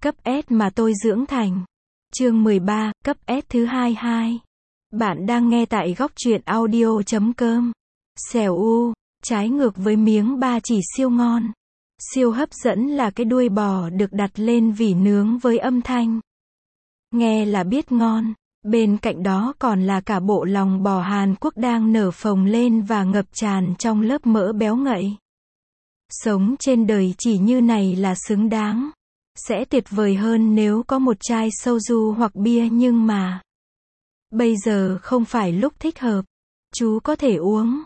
cấp S mà tôi dưỡng thành. Chương 13, cấp S thứ 22. Bạn đang nghe tại góc truyện audio.com. Xèo u, trái ngược với miếng ba chỉ siêu ngon. Siêu hấp dẫn là cái đuôi bò được đặt lên vỉ nướng với âm thanh nghe là biết ngon. Bên cạnh đó còn là cả bộ lòng bò Hàn Quốc đang nở phồng lên và ngập tràn trong lớp mỡ béo ngậy. Sống trên đời chỉ như này là xứng đáng. Sẽ tuyệt vời hơn nếu có một chai soju hoặc bia, nhưng mà bây giờ không phải lúc thích hợp. Chú có thể uống.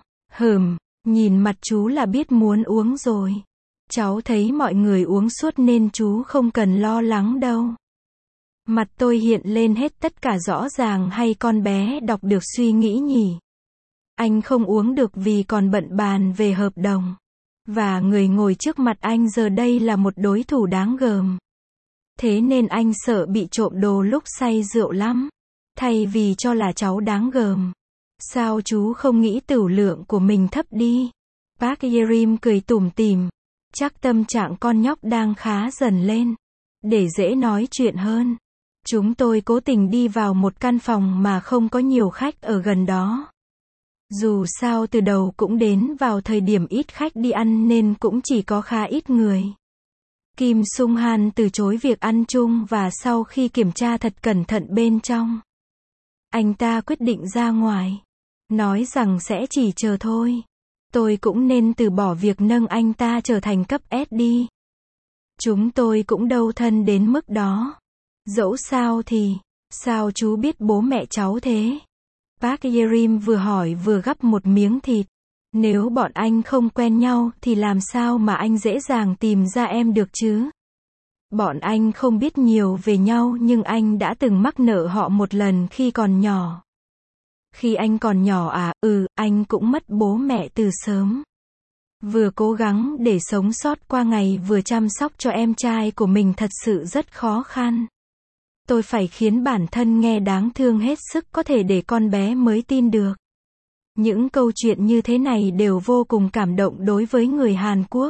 Nhìn mặt chú là biết muốn uống rồi. Cháu thấy mọi người uống suốt nên chú không cần lo lắng đâu. Mặt tôi hiện lên hết tất cả rõ ràng, hay con bé đọc được suy nghĩ nhỉ? Anh không uống được vì còn bận bàn về hợp đồng. Và người ngồi trước mặt anh giờ đây là một đối thủ đáng gờm. Thế nên anh sợ bị trộm đồ lúc say rượu lắm. Thay vì cho là cháu đáng gờm, sao chú không nghĩ tửu lượng của mình thấp đi? Park Ye-rim cười tủm tỉm. Chắc tâm trạng con nhóc đang khá dần lên. Để dễ nói chuyện hơn, chúng tôi cố tình đi vào một căn phòng mà không có nhiều khách ở gần đó. Dù sao từ đầu cũng đến vào thời điểm ít khách đi ăn nên cũng chỉ có khá ít người. Kim Sung Han từ chối việc ăn chung và sau khi kiểm tra thật cẩn thận bên trong, anh ta quyết định ra ngoài. Nói rằng sẽ chỉ chờ thôi. Tôi cũng nên từ bỏ việc nâng anh ta trở thành cấp S đi. Chúng tôi cũng đâu thân đến mức đó. Dẫu sao thì, sao chú biết bố mẹ cháu thế? Park Ye-rim vừa hỏi vừa gắp một miếng thịt. Nếu bọn anh không quen nhau thì làm sao mà anh dễ dàng tìm ra em được chứ? Bọn anh không biết nhiều về nhau nhưng anh đã từng mắc nợ họ một lần khi còn nhỏ. Khi anh còn nhỏ à? Anh cũng mất bố mẹ từ sớm. Vừa cố gắng để sống sót qua ngày vừa chăm sóc cho em trai của mình thật sự rất khó khăn. Tôi phải khiến bản thân nghe đáng thương hết sức có thể để con bé mới tin được. Những câu chuyện như thế này đều vô cùng cảm động đối với người Hàn Quốc.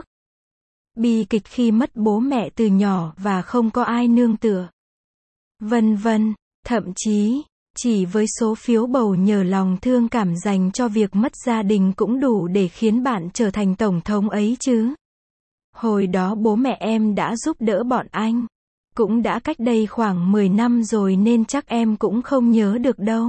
Bi kịch khi mất bố mẹ từ nhỏ và không có ai nương tựa. Vân vân, thậm chí, chỉ với số phiếu bầu nhờ lòng thương cảm dành cho việc mất gia đình cũng đủ để khiến bạn trở thành tổng thống ấy chứ. Hồi đó bố mẹ em đã giúp đỡ bọn anh. Cũng đã cách đây khoảng 10 năm rồi nên chắc em cũng không nhớ được đâu.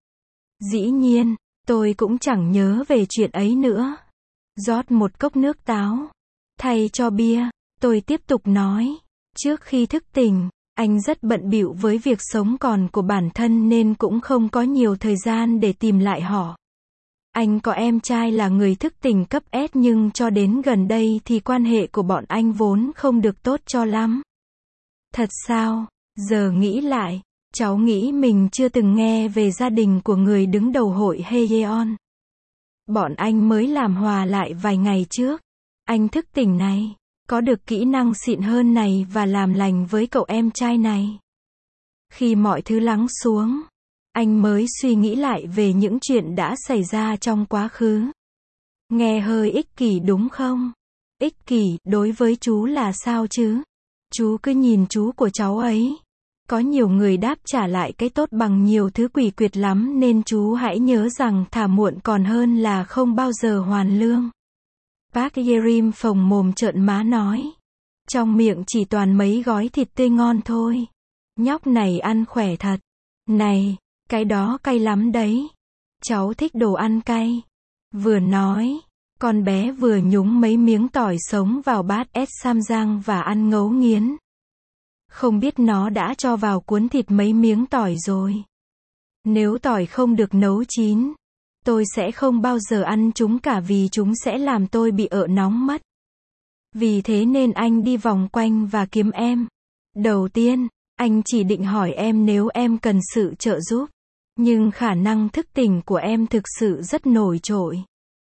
Dĩ nhiên, tôi cũng chẳng nhớ về chuyện ấy nữa. Rót một cốc nước táo. Thay cho bia, tôi tiếp tục nói. Trước khi thức tỉnh, anh rất bận bịu với việc sống còn của bản thân nên cũng không có nhiều thời gian để tìm lại họ. Anh có em trai là người thức tỉnh cấp S nhưng cho đến gần đây thì quan hệ của bọn anh vốn không được tốt cho lắm. Thật sao? Giờ nghĩ lại, cháu nghĩ mình chưa từng nghe về gia đình của người đứng đầu hội Haeyeon. Bọn anh mới làm hòa lại vài ngày trước. Anh thức tỉnh này, có được kỹ năng xịn hơn này và làm lành với cậu em trai này. Khi mọi thứ lắng xuống, anh mới suy nghĩ lại về những chuyện đã xảy ra trong quá khứ. Nghe hơi ích kỷ đúng không? Ích kỷ, đối với chú là sao chứ? Chú cứ nhìn chú của cháu ấy. Có nhiều người đáp trả lại cái tốt bằng nhiều thứ quỷ quyệt lắm nên chú hãy nhớ rằng thà muộn còn hơn là không bao giờ hoàn lương. Park Ye-rim phồng mồm trợn má nói. Trong miệng chỉ toàn mấy gói thịt tươi ngon thôi. Nhóc này ăn khỏe thật. Này, cái đó cay lắm đấy. Cháu thích đồ ăn cay. Vừa nói, con bé vừa nhúng mấy miếng tỏi sống vào bát samjang và ăn ngấu nghiến. Không biết nó đã cho vào cuốn thịt mấy miếng tỏi rồi. Nếu tỏi không được nấu chín, tôi sẽ không bao giờ ăn chúng cả vì chúng sẽ làm tôi bị ợ nóng mất. Vì thế nên anh đi vòng quanh và kiếm em. Đầu tiên, anh chỉ định hỏi em nếu em cần sự trợ giúp. Nhưng khả năng thức tỉnh của em thực sự rất nổi trội.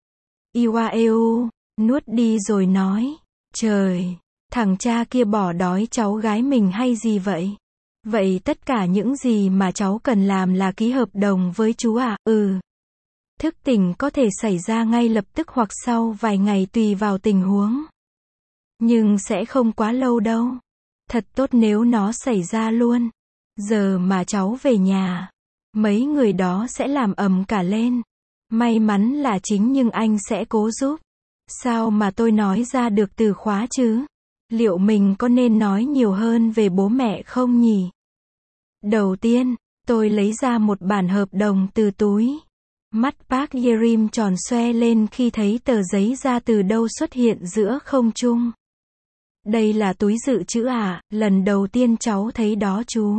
Iwaeu, nuốt đi rồi nói. Trời, thằng cha kia bỏ đói cháu gái mình hay gì vậy? Vậy tất cả những gì mà cháu cần làm là ký hợp đồng với chú à? Thức tỉnh có thể xảy ra ngay lập tức hoặc sau vài ngày tùy vào tình huống. Nhưng sẽ không quá lâu đâu. Thật tốt nếu nó xảy ra luôn. Giờ mà cháu về nhà, mấy người đó sẽ làm ầm cả lên. May mắn là chính nhưng anh sẽ cố giúp. Sao mà tôi nói ra được từ khóa chứ? Liệu mình có nên nói nhiều hơn về bố mẹ không nhỉ? Đầu tiên, tôi lấy ra một bản hợp đồng từ túi. Mắt Park Yerim tròn xoe lên khi thấy tờ giấy ra từ đâu xuất hiện giữa không trung. Đây là túi dự trữ à? Lần đầu tiên cháu thấy đó chú.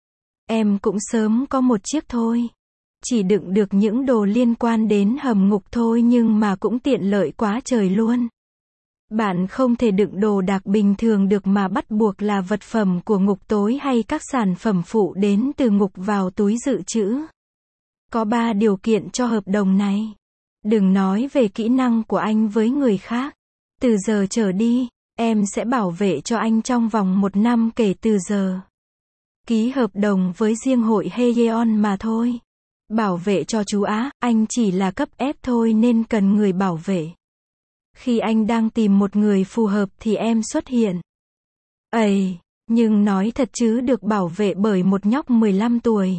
Em cũng sớm có một chiếc thôi. Chỉ đựng được những đồ liên quan đến hầm ngục thôi nhưng mà cũng tiện lợi quá trời luôn. Bạn không thể đựng đồ đạc bình thường được mà bắt buộc là vật phẩm của ngục tối hay các sản phẩm phụ đến từ ngục vào túi dự trữ. Có 3 điều kiện cho hợp đồng này. Đừng nói về kỹ năng của anh với người khác. Từ giờ trở đi, em sẽ bảo vệ cho anh trong vòng 1 năm kể từ giờ. Ký hợp đồng với riêng hội Haeyeon mà thôi. Bảo vệ cho chú á, anh chỉ là cấp F thôi nên cần người bảo vệ. Khi anh đang tìm một người phù hợp thì em xuất hiện. Ây, nhưng nói thật chứ được bảo vệ bởi một nhóc 15 tuổi.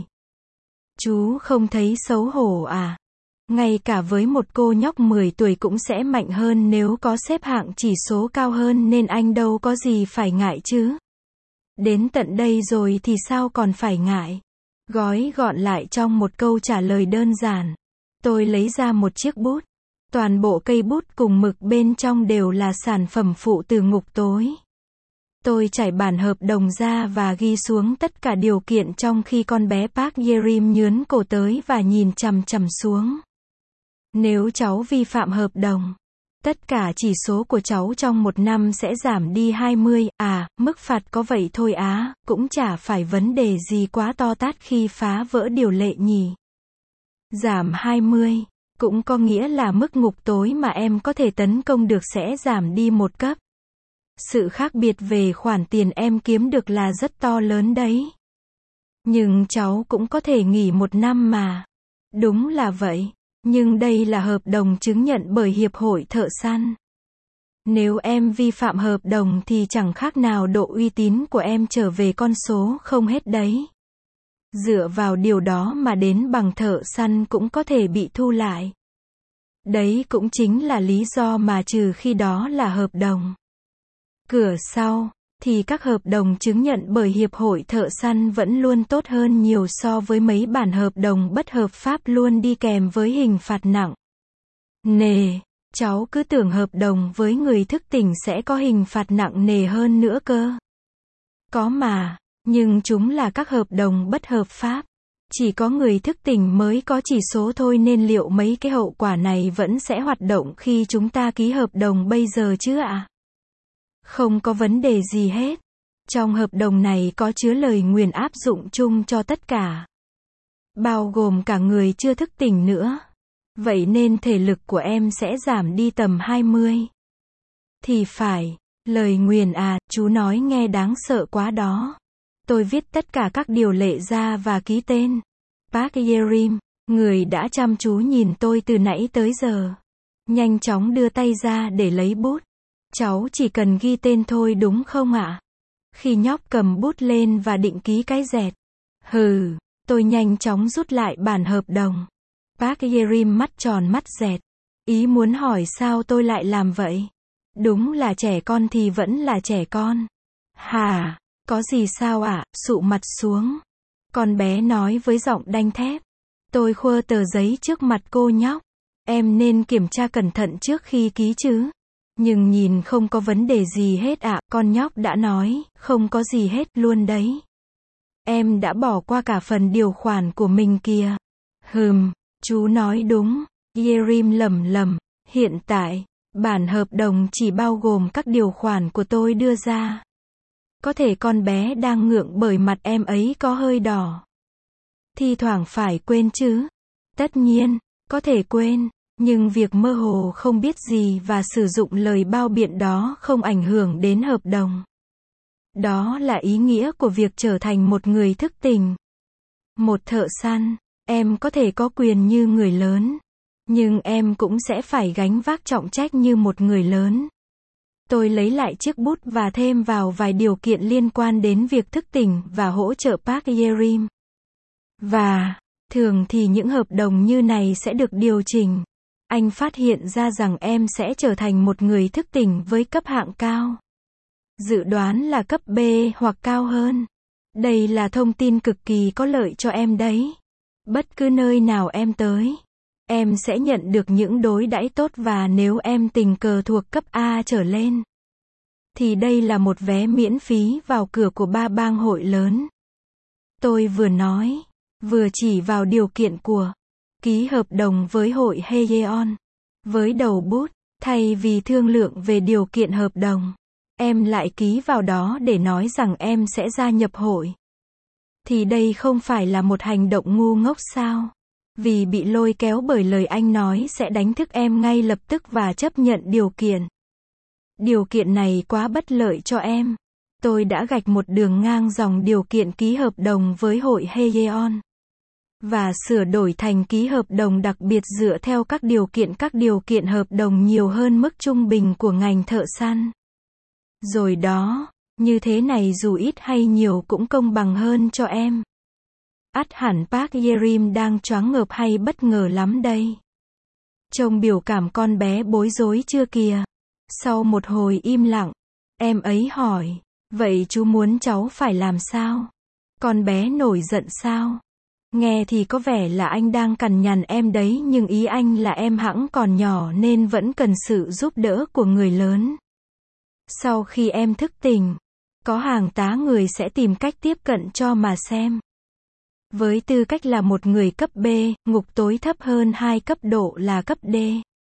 Chú không thấy xấu hổ à? Ngay cả với một cô nhóc 10 tuổi cũng sẽ mạnh hơn nếu có xếp hạng chỉ số cao hơn nên anh đâu có gì phải ngại chứ. Đến tận đây rồi thì sao còn phải ngại? Gói gọn lại trong một câu trả lời đơn giản. Tôi lấy ra một chiếc bút. Toàn bộ cây bút cùng mực bên trong đều là sản phẩm phụ từ ngục tối. Tôi trải bản hợp đồng ra và ghi xuống tất cả điều kiện trong khi con bé Park Yerim nhướn cổ tới và nhìn chằm chằm xuống. Nếu cháu vi phạm hợp đồng, tất cả chỉ số của cháu trong 1 năm sẽ giảm đi 20, mức phạt có vậy thôi á, cũng chả phải vấn đề gì quá to tát khi phá vỡ điều lệ nhỉ. Giảm 20, cũng có nghĩa là mức ngục tối mà em có thể tấn công được sẽ giảm đi 1 cấp. Sự khác biệt về khoản tiền em kiếm được là rất to lớn đấy. Nhưng cháu cũng có thể nghỉ 1 năm mà. Đúng là vậy. Nhưng đây là hợp đồng chứng nhận bởi Hiệp hội Thợ săn. Nếu em vi phạm hợp đồng thì chẳng khác nào độ uy tín của em trở về con số không hết đấy. Dựa vào điều đó mà đến bằng thợ săn cũng có thể bị thu lại. Đấy cũng chính là lý do mà trừ khi đó là hợp đồng cửa sau, thì các hợp đồng chứng nhận bởi Hiệp hội Thợ săn vẫn luôn tốt hơn nhiều so với mấy bản hợp đồng bất hợp pháp luôn đi kèm với hình phạt nặng nề. Cháu cứ tưởng hợp đồng với người thức tỉnh sẽ có hình phạt nặng nề hơn nữa cơ. Có mà, nhưng chúng là các hợp đồng bất hợp pháp. Chỉ có người thức tỉnh mới có chỉ số thôi nên liệu mấy cái hậu quả này vẫn sẽ hoạt động khi chúng ta ký hợp đồng bây giờ chứ ạ? Không có vấn đề gì hết. Trong hợp đồng này có chứa lời nguyền áp dụng chung cho tất cả. Bao gồm cả người chưa thức tỉnh nữa. Vậy nên thể lực của em sẽ giảm đi tầm 20. Thì phải. Lời nguyền à, chú nói nghe đáng sợ quá đó. Tôi viết tất cả các điều lệ ra và ký tên. Park Yerim, người đã chăm chú nhìn tôi từ nãy tới giờ, nhanh chóng đưa tay ra để lấy bút. Cháu chỉ cần ghi tên thôi đúng không ạ? Khi nhóc cầm bút lên và định ký cái dẹt. Hừ, tôi nhanh chóng rút lại bản hợp đồng. Park Yerim mắt tròn mắt dẹt. Ý muốn hỏi sao tôi lại làm vậy? Đúng là trẻ con thì vẫn là trẻ con. Hả? Có gì sao ạ? Sụ mặt xuống. Con bé nói với giọng đanh thép. Tôi khua tờ giấy trước mặt cô nhóc. Em nên kiểm tra cẩn thận trước khi ký chứ. Nhưng nhìn không có vấn đề gì hết ạ, con nhóc đã nói, không có gì hết luôn đấy. Em đã bỏ qua cả phần điều khoản của mình kìa. Chú nói đúng. Yerim lẩm lẩm, hiện tại, bản hợp đồng chỉ bao gồm các điều khoản của tôi đưa ra. Có thể con bé đang ngượng bởi mặt em ấy có hơi đỏ. Thi thoảng phải quên chứ. Tất nhiên, có thể quên. Nhưng việc mơ hồ không biết gì và sử dụng lời bao biện đó không ảnh hưởng đến hợp đồng. Đó là ý nghĩa của việc trở thành một người thức tỉnh. Một thợ săn, em có thể có quyền như người lớn. Nhưng em cũng sẽ phải gánh vác trọng trách như một người lớn. Tôi lấy lại chiếc bút và thêm vào vài điều kiện liên quan đến việc thức tỉnh và hỗ trợ Park Ye-rim. Và, thường thì những hợp đồng như này sẽ được điều chỉnh. Anh phát hiện ra rằng em sẽ trở thành một người thức tỉnh với cấp hạng cao. Dự đoán là cấp B hoặc cao hơn. Đây là thông tin cực kỳ có lợi cho em đấy. Bất cứ nơi nào em tới, em sẽ nhận được những đối đãi tốt, và nếu em tình cờ thuộc cấp A trở lên, thì đây là một vé miễn phí vào cửa của 3 bang hội lớn. Tôi vừa nói, vừa chỉ vào điều kiện của ký hợp đồng với hội Haeyeon. Với đầu bút, thay vì thương lượng về điều kiện hợp đồng, em lại ký vào đó để nói rằng em sẽ gia nhập hội. Thì đây không phải là một hành động ngu ngốc sao? Vì bị lôi kéo bởi lời anh nói sẽ đánh thức em ngay lập tức và chấp nhận điều kiện. Điều kiện này quá bất lợi cho em. Tôi đã gạch một đường ngang dòng điều kiện ký hợp đồng với hội Haeyeon và sửa đổi thành ký hợp đồng đặc biệt dựa theo các điều kiện hợp đồng nhiều hơn mức trung bình của ngành thợ săn. Rồi đó, như thế này dù ít hay nhiều cũng công bằng hơn cho em. Ắt hẳn Park Ye-rim đang choáng ngợp hay bất ngờ lắm đây. Trông biểu cảm con bé bối rối chưa kìa. Sau một hồi im lặng, em ấy hỏi, vậy chú muốn cháu phải làm sao? Con bé nổi giận sao? Nghe thì có vẻ là anh đang cằn nhằn em đấy, nhưng ý anh là em hẵng còn nhỏ nên vẫn cần sự giúp đỡ của người lớn. Sau khi em thức tỉnh, có hàng tá người sẽ tìm cách tiếp cận cho mà xem. Với tư cách là một người cấp B, ngục tối thấp hơn 2 cấp độ là cấp D.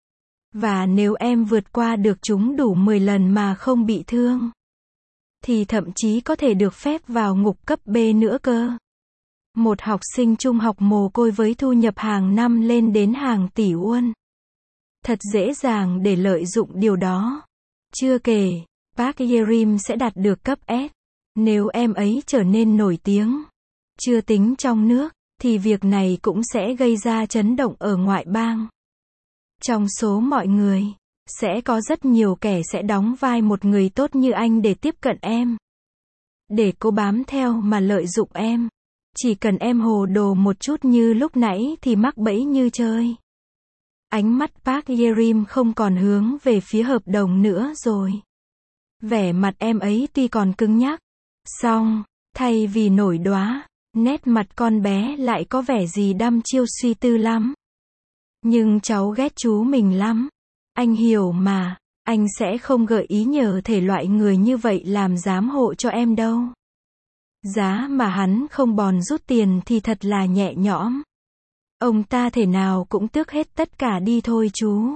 Và nếu em vượt qua được chúng đủ 10 lần mà không bị thương, thì thậm chí có thể được phép vào ngục cấp B nữa cơ. Một học sinh trung học mồ côi với thu nhập hàng năm lên đến hàng tỷ won. Thật dễ dàng để lợi dụng điều đó. Chưa kể, Park Ye-rim sẽ đạt được cấp S nếu em ấy trở nên nổi tiếng. Chưa tính trong nước, thì việc này cũng sẽ gây ra chấn động ở ngoại bang. Trong số mọi người, sẽ có rất nhiều kẻ sẽ đóng vai một người tốt như anh để tiếp cận em. Để cố bám theo mà lợi dụng em. Chỉ cần em hồ đồ một chút như lúc nãy thì mắc bẫy như chơi. Ánh mắt Park Ye-rim không còn hướng về phía hợp đồng nữa rồi. Vẻ mặt em ấy tuy còn cứng nhắc, song, thay vì nổi đoá, nét mặt con bé lại có vẻ gì đăm chiêu suy tư lắm. Nhưng cháu ghét chú mình lắm. Anh hiểu mà, anh sẽ không gợi ý nhờ thể loại người như vậy làm giám hộ cho em đâu. Giá mà hắn không bòn rút tiền thì thật là nhẹ nhõm. Ông ta thể nào cũng tước hết tất cả đi thôi chú.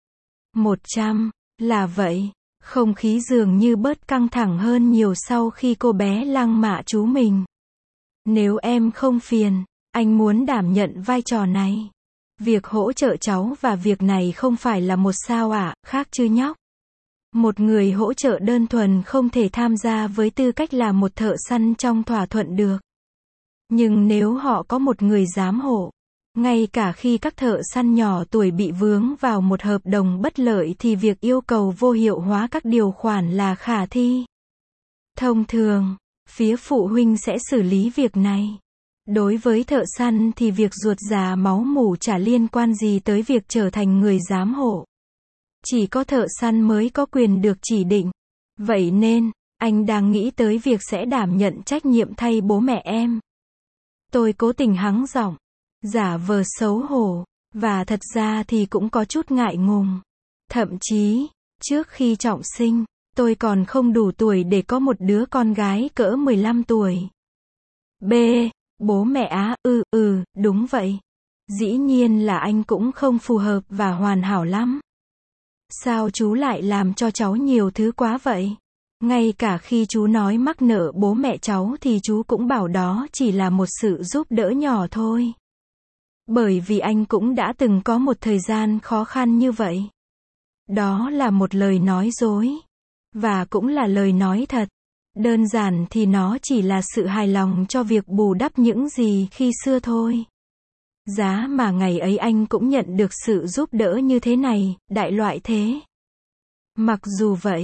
100, là vậy. Không khí dường như bớt căng thẳng hơn nhiều sau khi cô bé lăng mạ chú mình. Nếu em không phiền, anh muốn đảm nhận vai trò này. Việc hỗ trợ cháu và việc này không phải là một sao ạ, khác chứ nhóc. Một người hỗ trợ đơn thuần không thể tham gia với tư cách là một thợ săn trong thỏa thuận được. Nhưng nếu họ có một người giám hộ, ngay cả khi các thợ săn nhỏ tuổi bị vướng vào một hợp đồng bất lợi thì việc yêu cầu vô hiệu hóa các điều khoản là khả thi. Thông thường, phía phụ huynh sẽ xử lý việc này. Đối với thợ săn thì việc ruột già máu mủ chả liên quan gì tới việc trở thành người giám hộ. Chỉ có thợ săn mới có quyền được chỉ định. Vậy nên, anh đang nghĩ tới việc sẽ đảm nhận trách nhiệm thay bố mẹ em. Tôi cố tình hắng giọng, giả vờ xấu hổ, và thật ra thì cũng có chút ngại ngùng. Thậm chí, trước khi trọng sinh, tôi còn không đủ tuổi để có một đứa con gái cỡ 15 tuổi. B. Bố mẹ á, đúng vậy. Dĩ nhiên là anh cũng không phù hợp và hoàn hảo lắm. Sao chú lại làm cho cháu nhiều thứ quá vậy? Ngay cả khi chú nói mắc nợ bố mẹ cháu thì chú cũng bảo đó chỉ là một sự giúp đỡ nhỏ thôi. Bởi vì anh cũng đã từng có một thời gian khó khăn như vậy. Đó là một lời nói dối. Và cũng là lời nói thật. Đơn giản thì nó chỉ là sự hài lòng cho việc bù đắp những gì khi xưa thôi. Giá mà ngày ấy anh cũng nhận được sự giúp đỡ như thế này, đại loại thế. Mặc dù vậy,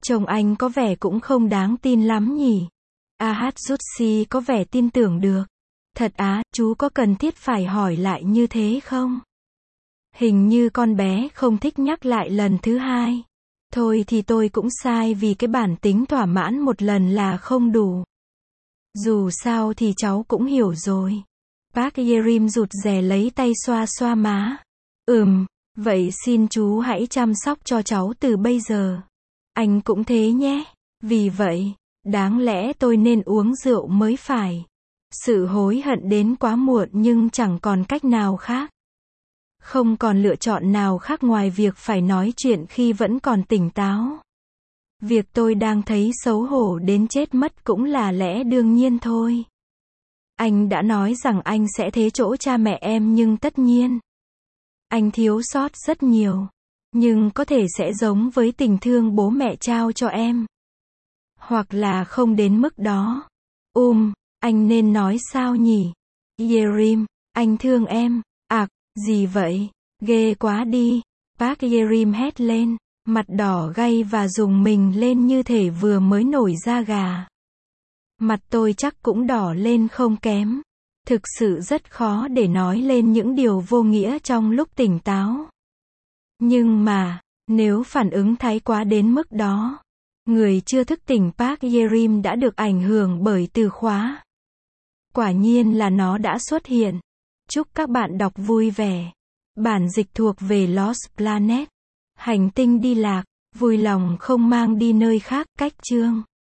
Chồng anh có vẻ cũng không đáng tin lắm nhỉ. Ahatsushi có vẻ tin tưởng được. Thật á, chú có cần thiết phải hỏi lại như thế không? Hình như con bé không thích nhắc lại lần thứ hai. Thôi thì tôi cũng sai vì cái bản tính thỏa mãn một lần là không đủ. Dù sao thì cháu cũng hiểu rồi. Park Yerim rụt rè lấy tay xoa xoa má. Vậy xin chú hãy chăm sóc cho cháu từ bây giờ. Anh cũng thế nhé. Vì vậy, đáng lẽ tôi nên uống rượu mới phải. Sự hối hận đến quá muộn nhưng chẳng còn cách nào khác. Không còn lựa chọn nào khác ngoài việc phải nói chuyện khi vẫn còn tỉnh táo. Việc tôi đang thấy xấu hổ đến chết mất cũng là lẽ đương nhiên thôi. Anh đã nói rằng anh sẽ thế chỗ cha mẹ em nhưng tất nhiên, anh thiếu sót rất nhiều. Nhưng có thể sẽ giống với tình thương bố mẹ trao cho em. Hoặc là không đến mức đó. Anh nên nói sao nhỉ? Yerim, anh thương em. Gì vậy? Ghê quá đi. Park Yerim hét lên, mặt đỏ gay và rùng mình lên như thể vừa mới nổi da gà. Mặt tôi chắc cũng đỏ lên không kém. Thực sự rất khó để nói lên những điều vô nghĩa trong lúc tỉnh táo. Nhưng mà, nếu phản ứng thái quá đến mức đó, người chưa thức tỉnh Park Yerim đã được ảnh hưởng bởi từ khóa. Quả nhiên là nó đã xuất hiện. Chúc các bạn đọc vui vẻ. Bản dịch thuộc về Lost Planet. Hành tinh đi lạc, vui lòng không mang đi nơi khác. Cách chương